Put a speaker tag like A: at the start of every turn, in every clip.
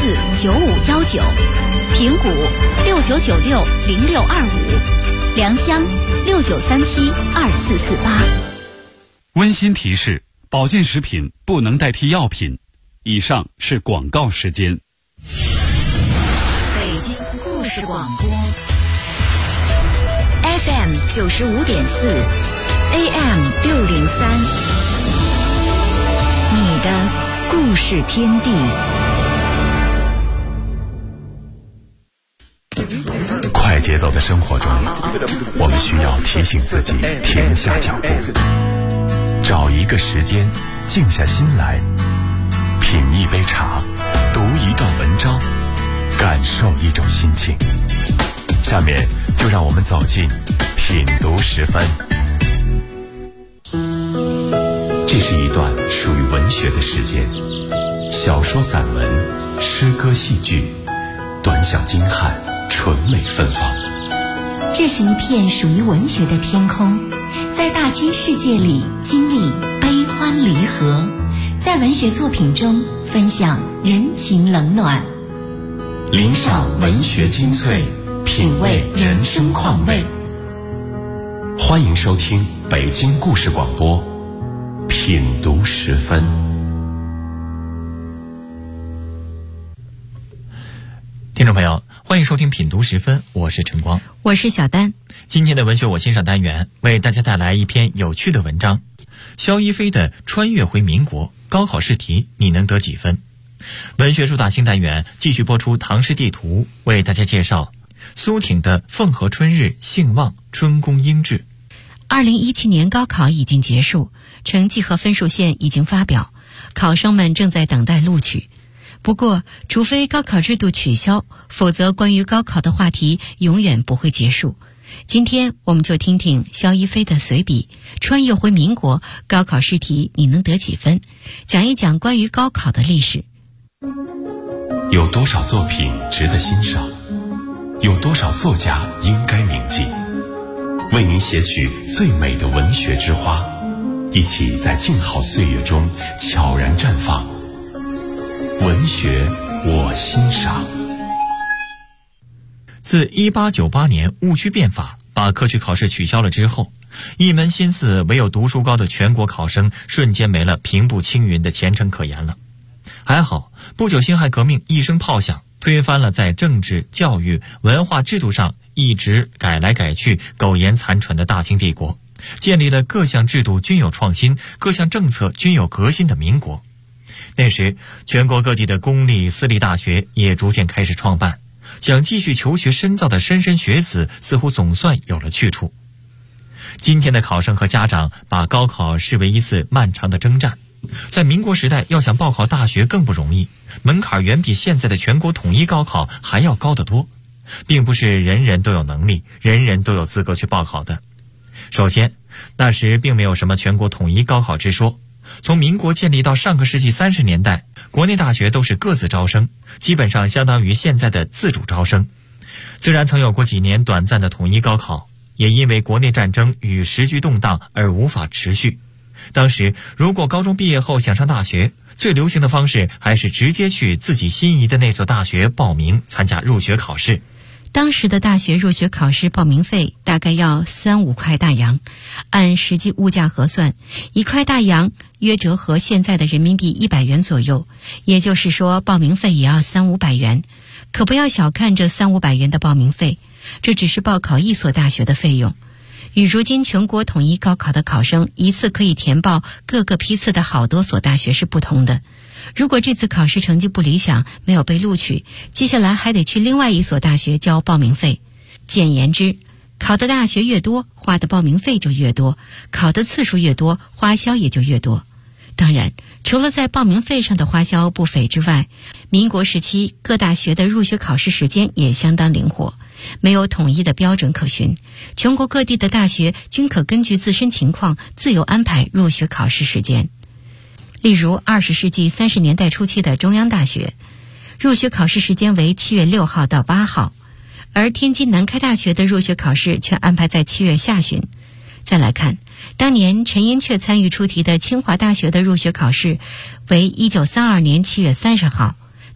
A: 0249519，平谷69960625，良乡69372448。
B: 温馨提示：保健食品不能代替药品。以上是广告时间。
A: 北京故事广播 FM 95.4 AM 603，你的故事天地。
C: 快节奏的生活中，我们需要提醒自己停下脚步，找一个时间静下心来，品一杯茶，读一段文章，感受一种心情。下面就让我们走进品读10分。这是一段属于文学的时间，小说、散文、诗歌、戏剧，短小精悍，纯美芬芳。
D: 这是一片属于文学的天空，在大千世界里经历悲欢离合，在文学作品中分享人情冷暖，
C: 领赏文学精粹，品味人生况味。欢迎收听北京故事广播品读10分。
E: 听众朋友，欢迎收听品读10分，我是陈光，
D: 我是小丹。
E: 今天的文学我欣赏单元为大家带来一篇有趣的文章，萧一菲的《穿越回民国》，高考试题你能得几分？文学主打新单元继续播出唐诗地图，为大家介绍苏挺的《凤和春日兴旺春宫英志》。
D: 2017年高考已经结束，成绩和分数线已经发表，考生们正在等待录取。不过，除非高考制度取消，否则关于高考的话题永远不会结束。今天我们就听听萧一菲的随笔《穿越回民国》，高考试题你能得几分？讲一讲关于高考的历史。
C: 有多少作品值得欣赏？有多少作家应该铭记？为您写取最美的文学之花，一起在静好岁月中悄然绽放。文学我欣赏。
E: 自1898年戊戌变法把科举考试取消了之后，一门心思唯有读书高的全国考生瞬间没了平步青云的前程可言了。还好，不久辛亥革命一声炮响，推翻了在政治、教育、文化制度上一直改来改去、苟延残喘的大清帝国，建立了各项制度均有创新、各项政策均有革新的民国。那时，全国各地的公立、私立大学也逐渐开始创办，想继续求学深造的莘莘学子似乎总算有了去处。今天的考生和家长把高考视为一次漫长的征战，在民国时代要想报考大学更不容易，门槛远比现在的全国统一高考还要高得多，并不是人人都有能力，人人都有资格去报考的。首先，那时并没有什么全国统一高考之说。从民国建立到上个世纪30年代，国内大学都是各自招生，基本上相当于现在的自主招生。虽然曾有过几年短暂的统一高考，也因为国内战争与时局动荡而无法持续。当时如果高中毕业后想上大学，最流行的方式还是直接去自己心仪的那所大学报名参加入学考试。
D: 当时的大学入学考试报名费大概要3-5块大洋，按实际物价核算，1块大洋约折合现在的人民币100元左右，也就是说报名费也要300-500元。可不要小看这300-500元的报名费，这只是报考一所大学的费用，与如今全国统一高考的考生一次可以填报各个批次的好多所大学是不同的。如果这次考试成绩不理想，没有被录取，接下来还得去另外一所大学交报名费。简言之，考的大学越多，花的报名费就越多，考的次数越多，花销也就越多。当然，除了在报名费上的花销不菲之外，民国时期各大学的入学考试时间也相当灵活，没有统一的标准可循，全国各地的大学均可根据自身情况自由安排入学考试时间。例如20世纪30年代初期的中央大学，入学考试时间为7月6号到8号，而天津南开大学的入学考试却安排在7月下旬。再来看，当年陈寅恪参与出题的清华大学的入学考试为1932年7月30号，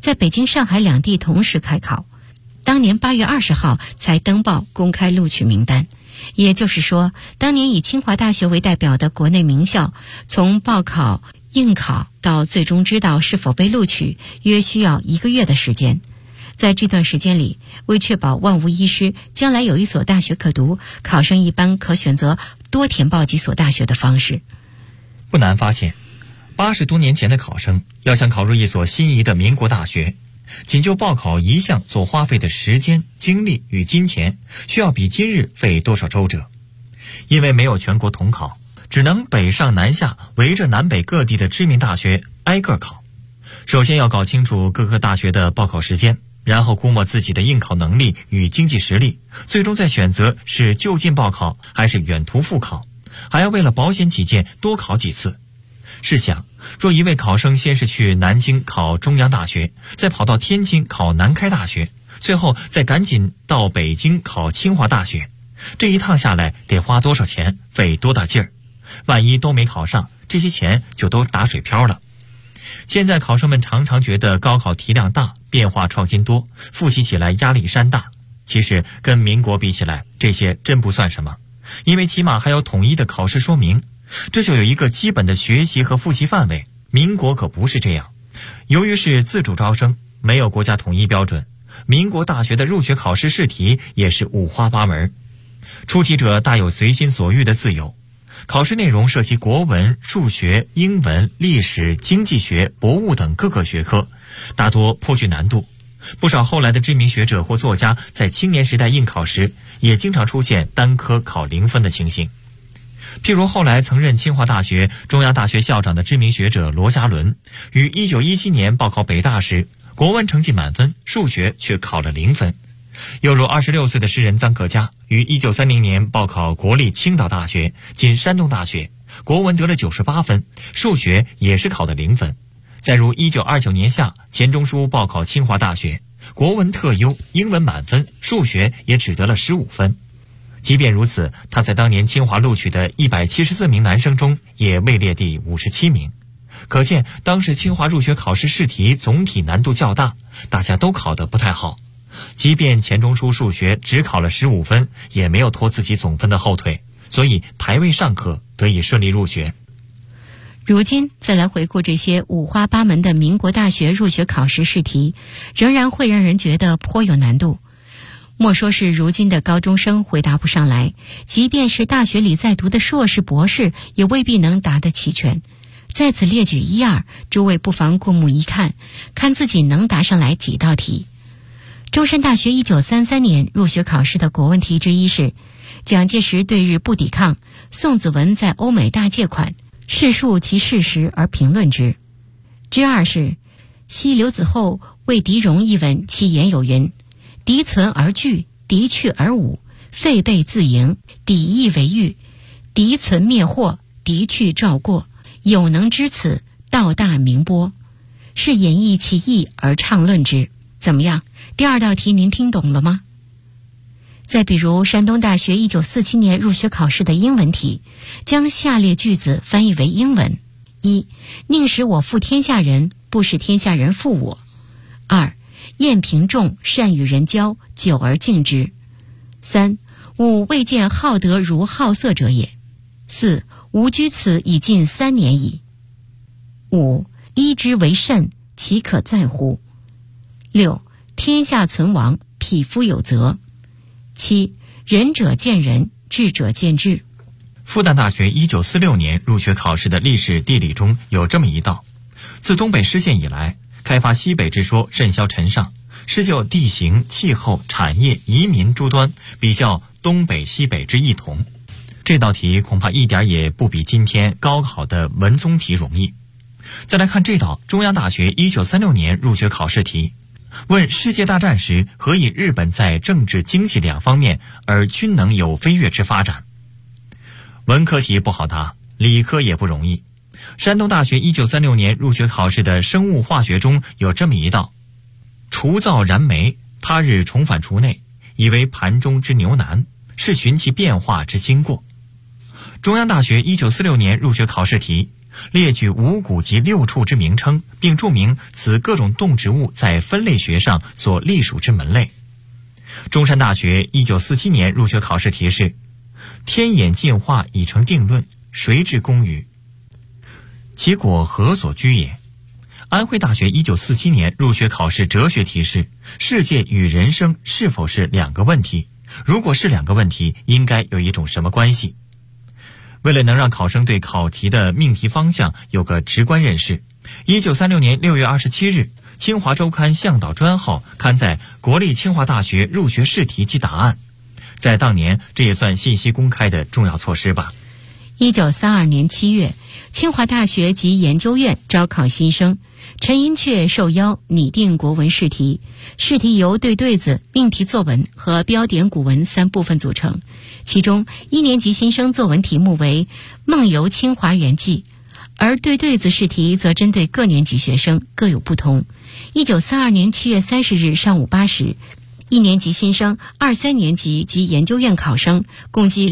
D: 在北京、上海两地同时开考，当年8月20号才登报公开录取名单。也就是说，当年以清华大学为代表的国内名校，从报考、应考到最终知道是否被录取，约需要1个月的时间。在这段时间里，为确保万无一失，将来有一所大学可读，考生一般可选择多填报几所大学的方式。
E: 不难发现，80多年前的考生要想考入一所心仪的民国大学，仅就报考一项所花费的时间、精力与金钱，需要比今日费多少周折。因为没有全国统考，只能北上南下，围着南北各地的知名大学挨个考。首先要搞清楚各个大学的报考时间，然后估摸自己的应考能力与经济实力，最终再选择是就近报考还是远途复考，还要为了保险起见多考几次。试想，若一位考生先是去南京考中央大学，再跑到天津考南开大学，最后再赶紧到北京考清华大学，这一趟下来得花多少钱，费多大劲儿？万一都没考上，这些钱就都打水漂了。现在考生们常常觉得高考题量大，变化创新多，复习起来压力山大。其实跟民国比起来，这些真不算什么，因为起码还有统一的考试说明，这就有一个基本的学习和复习范围。民国可不是这样，由于是自主招生，没有国家统一标准，民国大学的入学考试试题也是五花八门，出题者大有随心所欲的自由。考试内容涉及国文、数学、英文、历史、经济学、博物等各个学科，大多颇具难度。不少后来的知名学者或作家在青年时代应考时，也经常出现单科考0分的情形。譬如后来曾任清华大学、中央大学校长的知名学者罗家伦，于1917年报考北大时，国文成绩满分，数学却考了0分。又如26岁的诗人臧克家，于1930年报考国立青岛大学（今山东大学），国文得了98分，数学也是考的0分。再如1929年夏，钱钟书报考清华大学，国文特优，英文满分，数学也只得了15分。即便如此，他在当年清华录取的174名男生中也位列第57名。可见当时清华入学考试试题总体难度较大，大家都考得不太好。即便钱钟书数学只考了15分，也没有拖自己总分的后腿，所以排位尚可，得以顺利入学。
D: 如今再来回顾这些五花八门的民国大学入学考试试题，仍然会让人觉得颇有难度。莫说是如今的高中生回答不上来，即便是大学里在读的硕士博士，也未必能答得齐全。在此列举1、2，诸位不妨过目一看，看自己能答上来几道题。中山大学1933年入学考试的国文题之一是蒋介石对日不抵抗，宋子文在欧美大借款，试述其事实而评论之。之2是昔刘子厚为狄戎一文，其言有云：敌存而惧，敌去而武，废备自迎，敌意为御，敌存灭祸，敌去照过，有能知此，道大明波，是演绎其意而畅论之。怎么样？第2道题您听懂了吗？再比如山东大学1947年入学考试的英文题，将下列句子翻译为英文：1. 宁使我负天下人，不使天下人负我。2. 晏平仲善与人交，久而敬之。3. 吾未见好德如好色者也。4. 吾居此已近3年矣。5. 依之为甚，其可在乎？6. 天下存亡，匹夫有责。7. 仁者见仁，智者见智。
E: 复旦大学1946年入学考试的历史地理中有这么一道：自东北失陷以来，开发西北之说甚嚣尘上，是就地形、气候、产业、移民诸端比较东北西北之异同。这道题恐怕一点也不比今天高考的文综题容易。再来看这道中央大学1936年入学考试题，问世界大战时何以日本在政治经济2方面而均能有飞跃之发展。文科题不好答，理科也不容易。山东大学1936年入学考试的生物化学中有这么一道：除灶燃煤，他日重返厨内，以为盘中之牛腩，是寻其变化之经过。中央大学1946年入学考试题， 列举五谷及六畜之名称，并注明此各种动植物在分类学上所隶属之门类。中山大学1947年入学考试题是：天演进化已成定论，谁之功于？其果何所居也？安徽大学1947年入学考试哲学题是：世界与人生是否是两个问题？如果是两个问题，应该有一种什么关系？为了能让考生对考题的命题方向有个直观认识，1936年6月27日，清华周刊向导专号刊载国立清华大学入学试题及答案。在当年，这也算信息公开的重要措施吧。
D: 1932年7月，清华大学及研究院招考新生，陈寅恪受邀拟定国文试题。试题由对对子、命题作文和标点古文3部分组成。其中1年级新生作文题目为《梦游清华园记》，而对对子试题则针对各年级学生，各有不同。1932年7月30日上午8时，1年级新生、2、3年级及研究院考生共计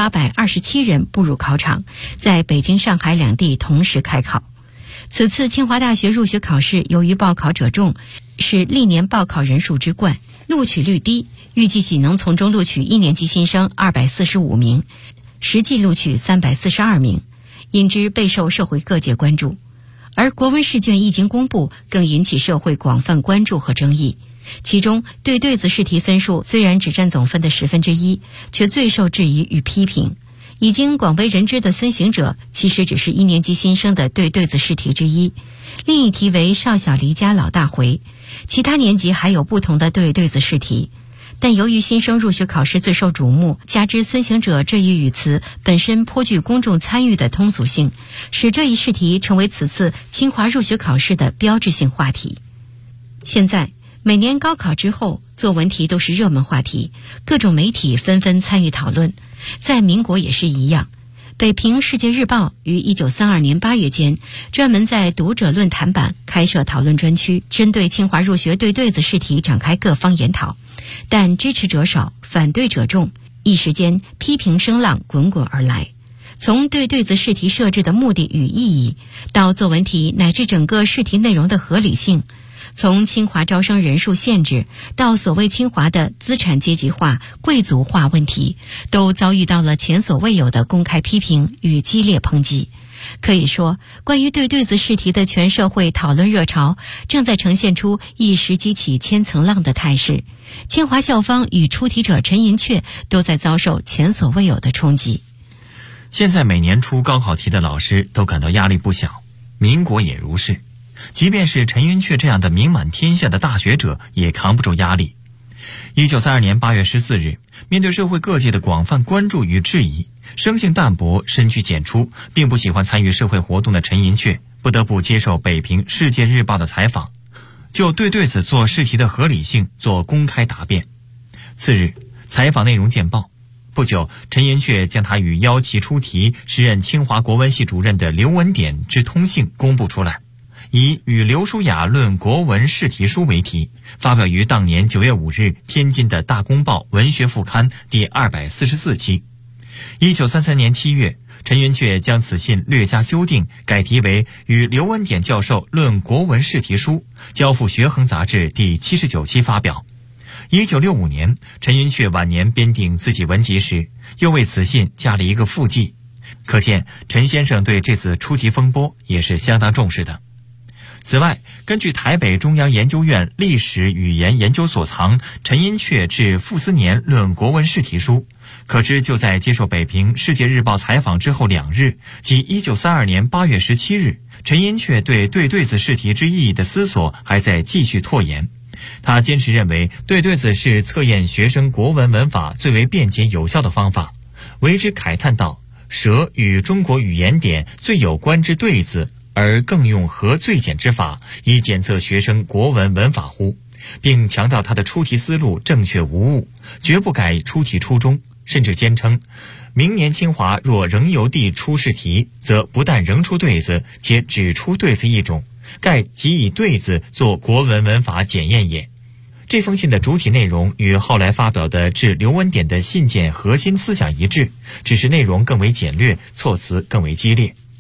D: 2827人步入考场，在北京、上海两地同时开考。此次清华大学入学考试由于报考者众，是历年报考人数之冠，录取率低，预计仅能从中录取1年级新生245名，实际录取342名，因之备受社会各界关注。而国文试卷一经公布，更引起社会广泛关注和争议。其中对对子试题分数虽然只占总分的1/10，却最受质疑与批评。已经广为人知的孙行者其实只是1年级新生的对对子试题之一，另一题为少小离家老大回，其他年级还有不同的对对子试题。但由于新生入学考试最受瞩目，加之孙行者这一语词本身颇具公众参与的通俗性，使这一试题成为此次清华入学考试的标志性话题。现在每年高考之后，作文题都是热门话题，各种媒体纷纷参与讨论。在民国也是一样，北平世界日报于1932年8月间专门在读者论坛版开设讨论专区，针对清华入学对对子试题展开各方研讨，但支持者少，反对者众，一时间批评声浪滚滚而来。从对对子试题设置的目的与意义，到作文题乃至整个试题内容的合理性，从清华招生人数限制到所谓清华的资产阶级化、贵族化问题，都遭遇到了前所未有的公开批评与激烈抨击。可以说，关于对对子试题的全社会讨论热潮正在呈现出一时激起千层浪的态势。清华校方与出题者陈寅恪都在遭受前所未有的冲击。
E: 现在每年出高考题的老师都感到压力不小，民国也如是。即便是陈寅恪这样的名满天下的大学者，也扛不住压力。1932年8月14日，面对社会各界的广泛关注与质疑，生性淡泊、深居简出，并不喜欢参与社会活动的陈寅恪，不得不接受北平世界日报的采访，就对对子做试题的合理性做公开答辩。次日，采访内容见报。不久，陈寅恪将他与邀其出题时任清华国文系主任的刘文典之通信公布出来，以与刘书雅论国文试题书为题，发表于当年9月5日天津的大公报文学副刊第244期。1933年7月，陈寅恪将此信略加修订，改题为与刘文典教授论国文试题书，交付学衡杂志第79期发表。1965年，陈寅恪晚年编订自己文集时，又为此信加了一个附记，可见陈先生对这次出题风波也是相当重视的。此外，根据台北中央研究院历史语言研究所藏陈寅恪至傅斯年论国文试题书，可知就在接受北平世界日报采访之后2日，即1932年8月17日，陈寅恪对对子试题之意义的思索还在继续拓延。他坚持认为对对子是测验学生国文文法最为便捷有效的方法，为之慨叹道：舍与中国语言典最有关之对子，而更用何最简之法，以检测学生国文文法乎？并强调他的出题思路正确无误，绝不改出题初衷，甚至坚称明年清华若仍由地出试题，则不但仍出对子，且只出对子一种，盖即以对子做国文文法检验也。这封信的主体内容与后来发表的致刘文典的信件核心思想一致，只是内容更为简略，措辞更为激烈。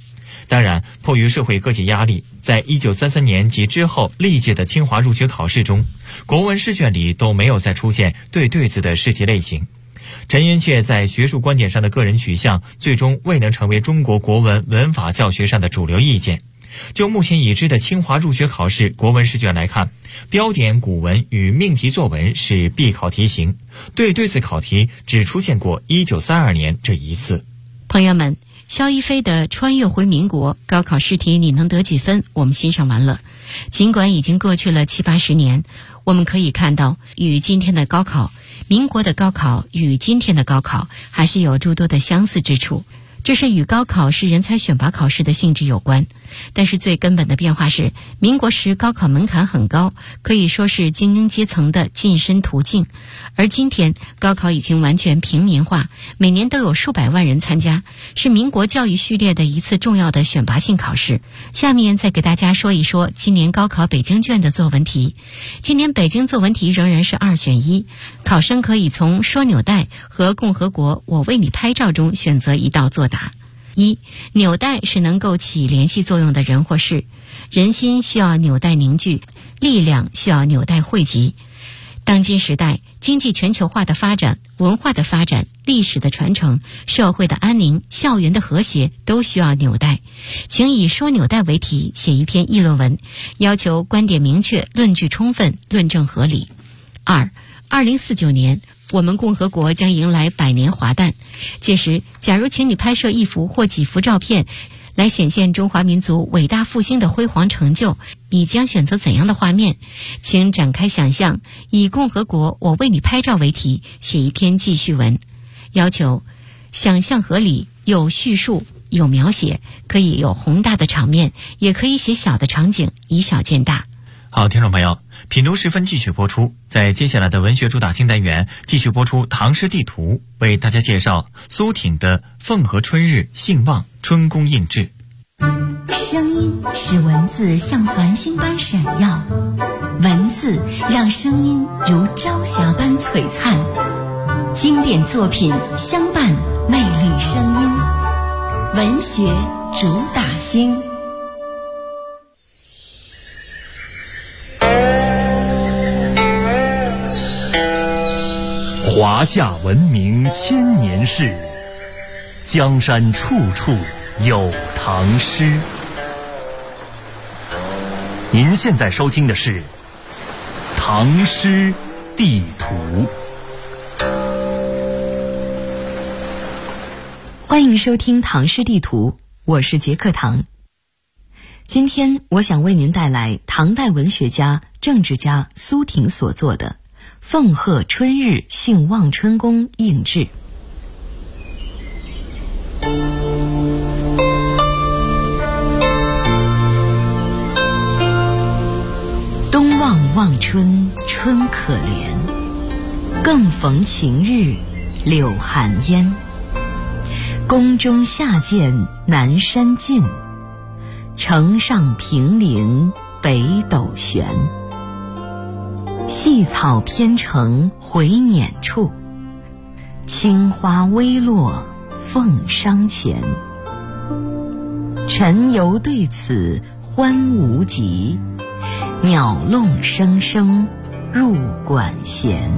E: 当然，迫于社会各界压力，在1933年及之后历届的清华入学考试中，国文试卷里都没有再出现对字的试题类型。陈寅恪在学术观点上的个人取向，最终未能成为中国国文文法教学上的主流意见。就目前已知的清华入学考试国文试卷来看，标点古文与命题作文是必考题型，对字考题只出现过1932年这一次。
D: 朋友们，萧一菲的《穿越回民国》高考试题你能得几分？我们欣赏完了。尽管已经过去了70、80年，我们可以看到，与今天的高考，民国的高考与今天的高考还是有诸多的相似之处。这是与高考是人才选拔考试的性质有关，但是最根本的变化是，民国时高考门槛很高，可以说是精英阶层的晋升途径，而今天高考已经完全平民化，每年都有数百万人参加，是民国教育序列的一次重要的选拔性考试。下面再给大家说一说今年高考北京卷的作文题。今年北京作文题仍然是2选1，考生可以从说纽带和共和国我为你拍照中选择一道作答。1. 纽带是能够起联系作用的人或事，人心需要纽带凝聚，力量需要纽带汇集。当今时代，经济全球化的发展、文化的发展、历史的传承、社会的安宁、校园的和谐都需要纽带。请以说纽带为题写一篇议论文，要求观点明确、论据充分、论证合理。2. 2049年我们共和国将迎来100年华诞，届时假如请你拍摄一幅或几幅照片来显现中华民族伟大复兴的辉煌成就，你将选择怎样的画面？请展开想象，以共和国我为你拍照为题写一篇记叙文，要求想象合理，有叙述，有描写，可以有宏大的场面，也可以写小的场景，以小见大。
E: 好，听众朋友，品读时分继续播出。在接下来的文学主打新单元，继续播出唐诗地图，为大家介绍苏挺的《凤和春日兴旺春宫应制》。
A: 声音使文字像繁星般闪耀，文字让声音如朝霞般璀璨，经典作品相伴魅力声音，文学主打星。
C: 华夏文明千年事，江山处处有唐诗。您现在收听的是《唐诗地图》。
F: 欢迎收听《唐诗地图》，我是杰克唐。今天我想为您带来唐代文学家、政治家苏挺所作的《凤鹤春日兴旺春宫应制》。东望望春春可怜，更逢晴日柳寒烟。宫中下见南山尽，城上平林北斗悬。细草偏成回辇处，青花微落凤裳前。晨游对此欢无极，鸟弄声声入馆弦。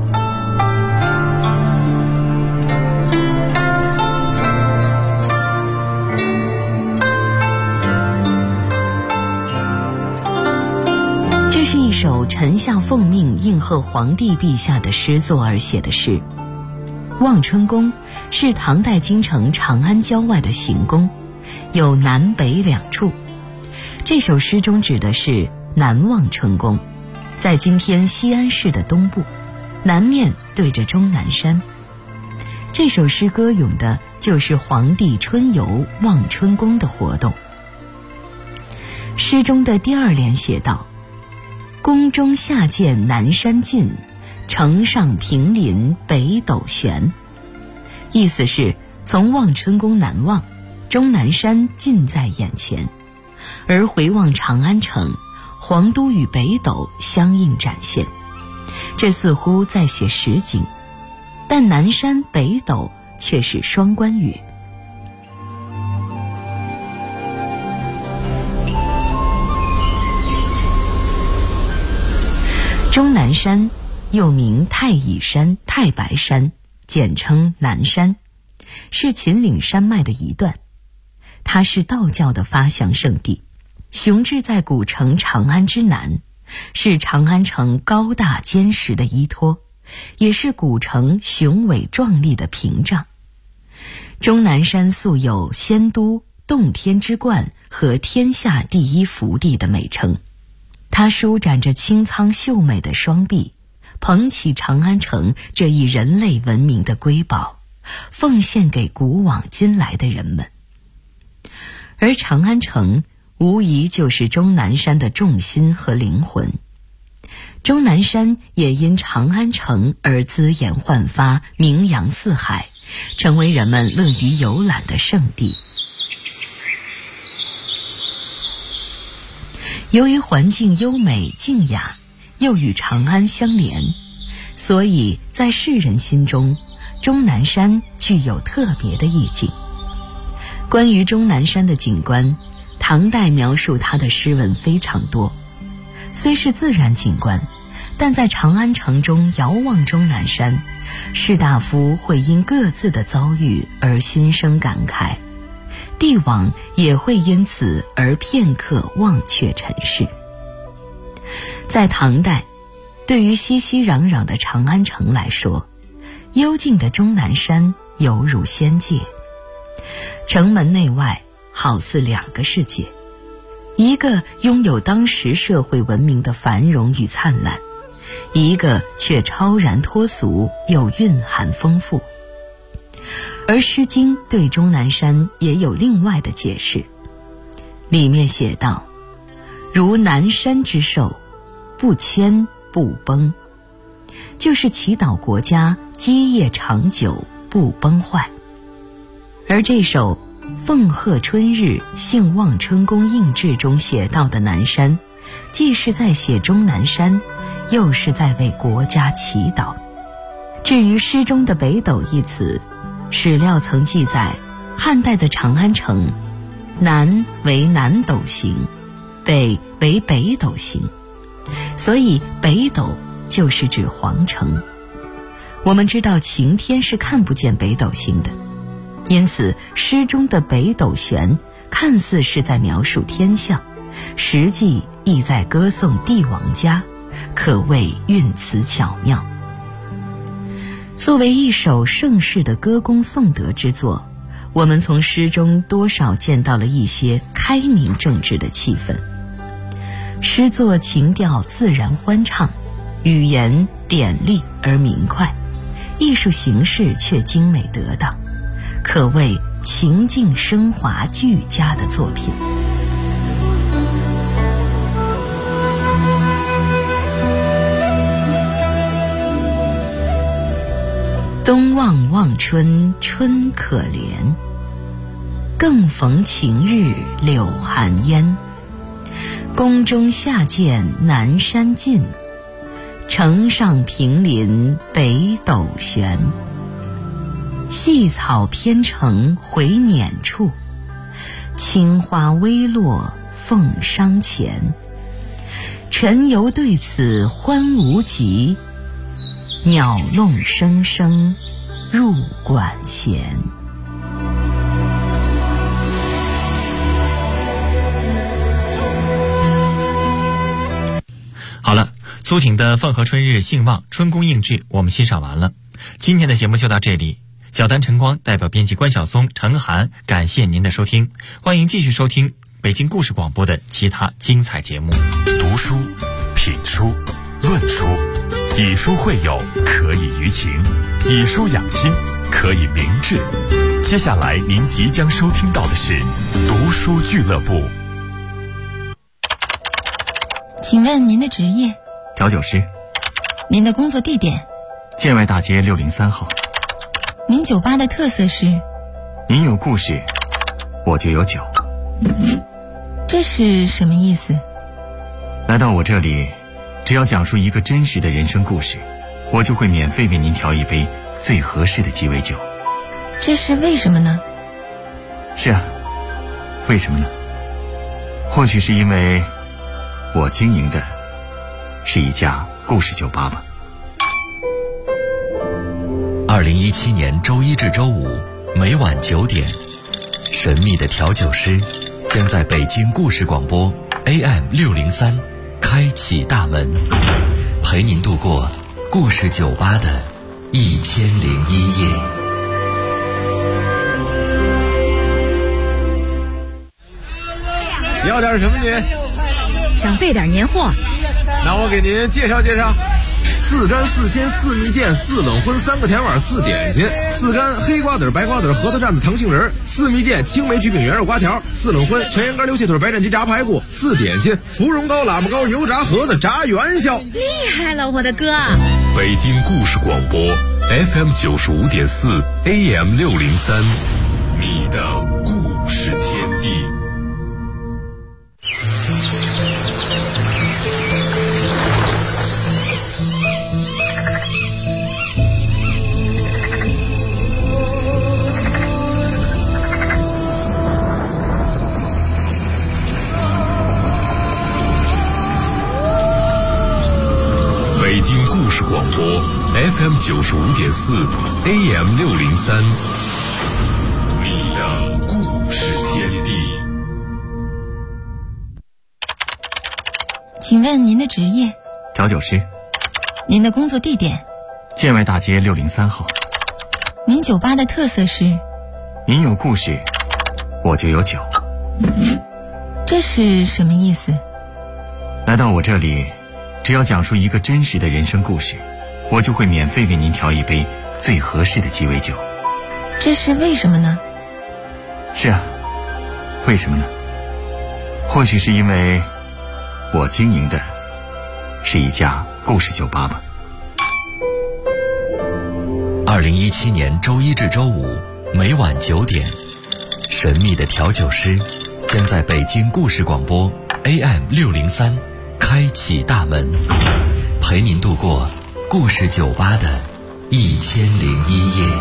F: 这是一首臣下奉命应和皇帝陛下的诗作而写的诗。望春宫是唐代京城长安郊外的行宫，有南北两处。这首诗中指的是南望春宫，在今天西安市的东部，南面对着终南山。这首诗歌咏的就是皇帝春游望春宫的活动。诗中的第二联写道：宫中下见南山尽，城上平林北斗悬。意思是从望春宫南望，终南山近在眼前，而回望长安城，皇都与北斗相应展现。这似乎在写实景，但南山北斗却是双关语。 终南山又名太乙山、太白山，简称南山，是秦岭山脉的一段。它是道教的发祥圣地，雄置在古城长安之南，是长安城高大坚实的依托，也是古城雄伟壮丽的屏障。终南山素有仙都、洞天之冠和天下第一福地的美称，它舒展着清苍秀美的双臂，捧起长安城这一人类文明的瑰宝，奉献给古往今来的人们。而长安城无疑就是终南山的重心和灵魂。终南山也因长安城而滋延焕发，名扬四海，成为人们乐于游览的圣地。由于环境优美静雅，又与长安相连，所以在世人心中，终南山具有特别的意境。关于终南山的景观，唐代描述它的诗文非常多。虽是自然景观，但在长安城中遥望终南山，士大夫会因各自的遭遇而心生感慨，帝王也会因此而片刻忘却尘世。在唐代，对于熙熙攘攘的长安城来说，幽静的终南山犹如仙界。城门内外好似两个世界，一个拥有当时社会文明的繁荣与灿烂，一个却超然脱俗又蕴含丰富。而《诗经》对终南山也有另外的解释，里面写道：如南山之寿，不迁不崩，就是祈祷国家基业长久，不崩坏。而这首奉贺春日幸望春宫应制中写到的南山，既是在写终南山，又是在为国家祈祷。至于诗中的北斗一词，史料曾记载，汉代的长安城，南为南斗形，北为北斗形，所以北斗就是指皇城。我们知道晴天是看不见北斗星的，因此诗中的北斗悬看似是在描述天象，实际意在歌颂帝王家，可谓韵词巧妙。作为一首盛世的歌功颂德之作，我们从诗中多少见到了一些开明正直的气氛。诗作情调自然欢畅，语言典丽而明快，艺术形式却精美得当，可谓情境升华俱佳的作品。东望望春，春可怜，更逢晴日柳寒烟。宫中下见南山尽，城上平林北斗悬。细草偏成回辇处，青花微落凤裳前。晨游对此欢无极，鸟弄声声入馆闲。
E: 好了，苏挺的《奉和春日兴旺春宫应制》我们欣赏完了。今天的节目就到这里，小丹晨光代表编辑关晓松、陈涵，感谢您的收听，欢迎继续收听北京故事广播的其他精彩节目。
C: 读书、品书、论书，以书会友，可以娱情；以书养心，可以明志。接下来您即将收听到的是读书俱乐部。
G: 请问您的职业？
H: 调酒师。
G: 您的工作地点？
H: 建外大街603号。
G: 您酒吧的特色是？
H: 您有故事，我就有酒。
G: 这是什么意思？
H: 来到我这里，只要讲述一个真实的人生故事，我就会免费为您调一杯最合适的鸡尾酒。
G: 这是为什么呢？
H: 是啊，为什么呢？或许是因为我经营的是一家故事酒吧吧。
C: 2017年周一至周五每晚9点，神秘的调酒师将在北京故事广播 AM603开启大门，陪您度过故事酒吧的1001夜。
I: 要点什么您？
J: 想备点年货。
I: 那我给您介绍介绍：4干4鲜4蜜饯4冷荤3个甜碗4点心，4干黑瓜子白瓜子核桃蘸子糖杏仁，4蜜饯青梅焗饼圆肉瓜条，4冷荤全羊肝溜蟹腿白斩鸡炸排骨，4点心芙蓉糕喇嘛糕油炸盒子炸元宵。
J: 厉害了，我的哥！
K: 北京故事广播 FM95.4 AM603，你的故事天地。北京故事广播 FM95.4 AM603，你的故事天地。
G: 请问您的职业？
H: 调酒师。
G: 您的工作地点？
H: 建外大街603号。
G: 您酒吧的特色是？
H: 您有故事，我就有酒。
G: 这是什么意思？
H: 来到我这里，只要讲述一个真实的人生故事，我就会免费为您调一杯最合适的鸡尾酒。
G: 这是为什么呢？
H: 是啊，为什么呢？或许是因为我经营的是一家故事酒吧吧。
C: 2017年周一至周五每晚9点，神秘的调酒师将在北京故事广播 AM603开启大门，陪您度过故事酒吧的1001夜。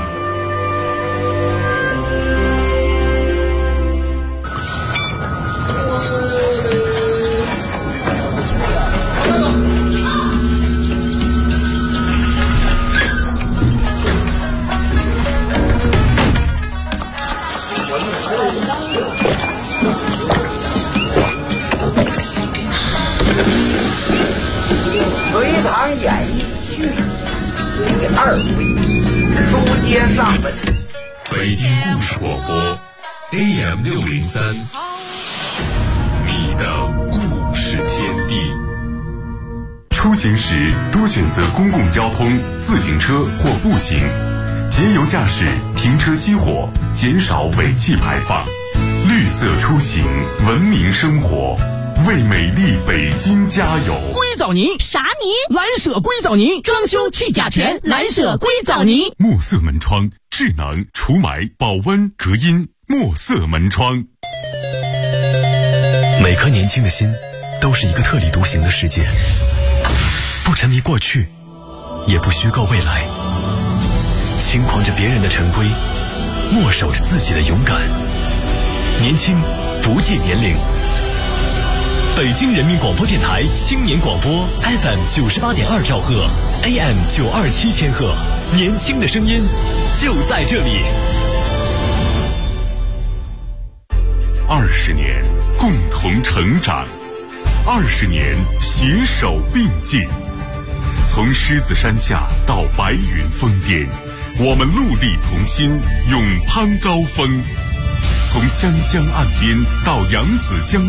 L: 隋唐演义序第2回书接上文。
K: 北京故事广播 AM603，你的故事天地。出行时多选择公共交通、自行车或步行，节油驾驶，停车熄火，减少尾气排放。绿色出行，文明生活，为美丽北京加油！
M: 硅藻泥啥泥？蓝舍硅藻泥，装修去甲醛，蓝舍硅藻泥。
K: 墨色门窗，智能除霾、保温、隔音。墨色门窗。
C: 每颗年轻的心，都是一个特立独行的世界，不沉迷过去，也不虚构未来，轻狂着别人的陈规，默守着自己的勇敢。年轻不计年龄。北京人民广播电台青年广播 FM98.2兆赫 AM927千赫，年轻的声音就在这里。
K: 20年共同成长，20年携手并进。从狮子山下到白云峰巅，我们戮力同心，勇攀高峰。从湘江岸边到扬子江